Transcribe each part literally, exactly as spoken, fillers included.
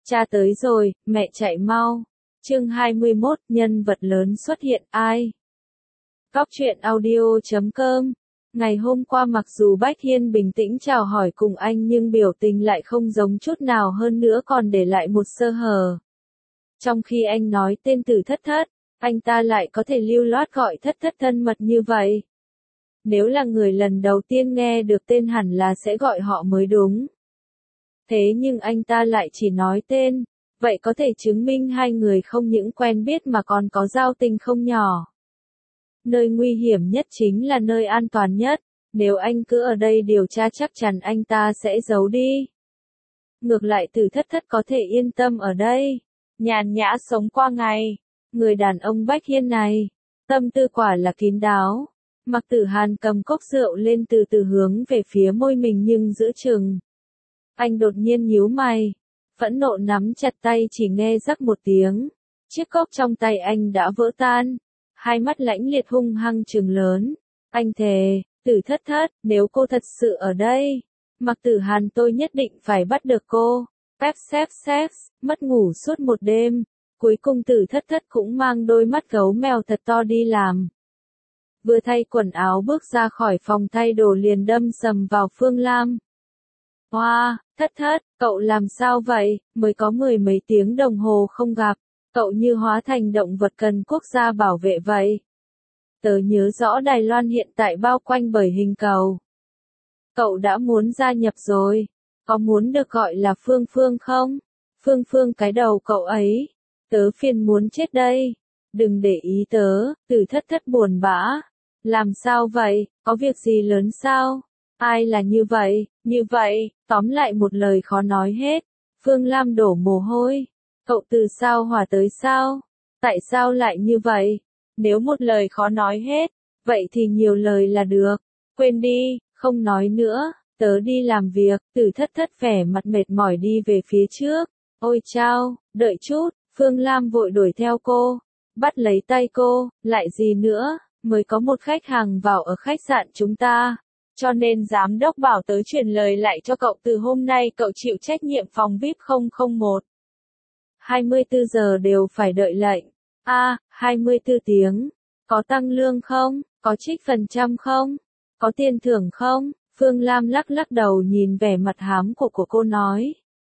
Cha tới rồi, mẹ chạy mau. Chương hai mươi mốt, nhân vật lớn xuất hiện ai? Góc truyện audio chấm com. Ngày hôm qua mặc dù Bách Hiên bình tĩnh chào hỏi cùng anh nhưng biểu tình lại không giống chút nào, hơn nữa còn để lại một sơ hở. Trong khi anh nói tên Tử Thất Thất, anh ta lại có thể lưu loát gọi Thất Thất thân mật như vậy. Nếu là người lần đầu tiên nghe được tên hẳn là sẽ gọi họ mới đúng. Thế nhưng anh ta lại chỉ nói tên, vậy có thể chứng minh hai người không những quen biết mà còn có giao tình không nhỏ. Nơi nguy hiểm nhất chính là nơi an toàn nhất, nếu anh cứ ở đây điều tra chắc chắn anh ta sẽ giấu đi. Ngược lại Tử Thất Thất có thể yên tâm ở đây, nhàn nhã sống qua ngày. Người đàn ông Bách Hiên này, tâm tư quả là kín đáo. Mặc Tử Hàn cầm cốc rượu lên từ từ hướng về phía môi mình nhưng giữ chừng. Anh đột nhiên nhíu mày, phẫn nộ nắm chặt tay, chỉ nghe rắc một tiếng. Chiếc cốc trong tay anh đã vỡ tan, hai mắt lãnh liệt hung hăng trừng lớn. Anh thề, Tử Thất Thất, nếu cô thật sự ở đây, Mặc Tử Hàn tôi nhất định phải bắt được cô. Pep xếp xếp, mất ngủ suốt một đêm, cuối cùng Tử Thất Thất cũng mang đôi mắt gấu mèo thật to đi làm. Vừa thay quần áo bước ra khỏi phòng thay đồ liền đâm sầm vào Phương Lam. Hoa, wow, Thất Thất, cậu làm sao vậy, mới có mười mấy tiếng đồng hồ không gặp, cậu như hóa thành động vật cần quốc gia bảo vệ vậy. Tớ nhớ rõ Đài Loan hiện tại bao quanh bởi hình cầu. Cậu đã muốn gia nhập rồi, có muốn được gọi là Phương Phương không? Phương Phương cái đầu cậu ấy, tớ phiền muốn chết đây. Đừng để ý tớ, Tử Thất Thất buồn bã. Làm sao vậy, có việc gì lớn sao? Ai là như vậy, như vậy, tóm lại một lời khó nói hết. Phương Lam đổ mồ hôi. Cậu từ sao hỏa tới sao? Tại sao lại như vậy? Nếu một lời khó nói hết, vậy thì nhiều lời là được. Quên đi, không nói nữa, tớ đi làm việc. Tử Thất Thất vẻ mặt mệt mỏi đi về phía trước. Ôi chao, đợi chút, Phương Lam vội đuổi theo cô. Bắt lấy tay cô, lại gì nữa, mới có một khách hàng vào ở khách sạn chúng ta. Cho nên giám đốc bảo tớ truyền lời lại cho cậu, từ hôm nay cậu chịu trách nhiệm phòng vi ai pi không không một. hai mươi tư giờ đều phải đợi lệnh. A, à, hai mươi tư tiếng. Có tăng lương không? Có trích phần trăm không? Có tiền thưởng không? Phương Lam lắc lắc đầu nhìn vẻ mặt hám của của cô nói.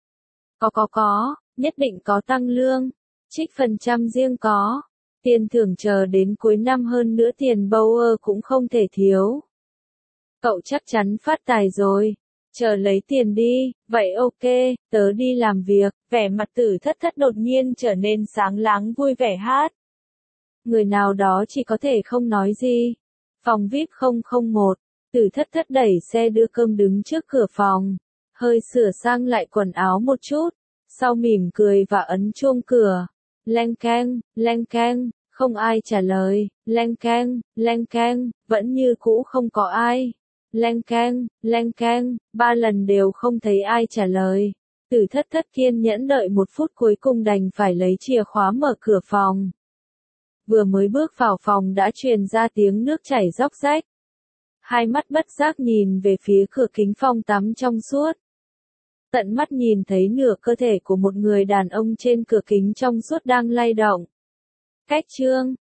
Có có có, nhất định có tăng lương. Trích phần trăm riêng có. Tiền thưởng chờ đến cuối năm, hơn nữa tiền Bauer cũng không thể thiếu. Cậu chắc chắn phát tài rồi. Chờ lấy tiền đi, vậy ok, tớ đi làm việc. Vẻ mặt Tử Thất Thất đột nhiên trở nên sáng láng vui vẻ hát. Người nào đó chỉ có thể không nói gì. Phòng vi ai pi không không một, Tử Thất Thất đẩy xe đưa cơm đứng trước cửa phòng. Hơi sửa sang lại quần áo một chút. Sau mỉm cười và ấn chuông cửa. Leng keng, leng keng, không ai trả lời. Leng keng, leng keng, vẫn như cũ không có ai. Leng keng, leng keng, ba lần đều không thấy ai trả lời. Tử Thất Thất kiên nhẫn đợi một phút, cuối cùng đành phải lấy chìa khóa mở cửa phòng. Vừa mới bước vào phòng đã truyền ra tiếng nước chảy róc rách. Hai mắt bất giác nhìn về phía cửa kính phòng tắm trong suốt. Tận mắt nhìn thấy nửa cơ thể của một người đàn ông trên cửa kính trong suốt đang lay động. Cách chương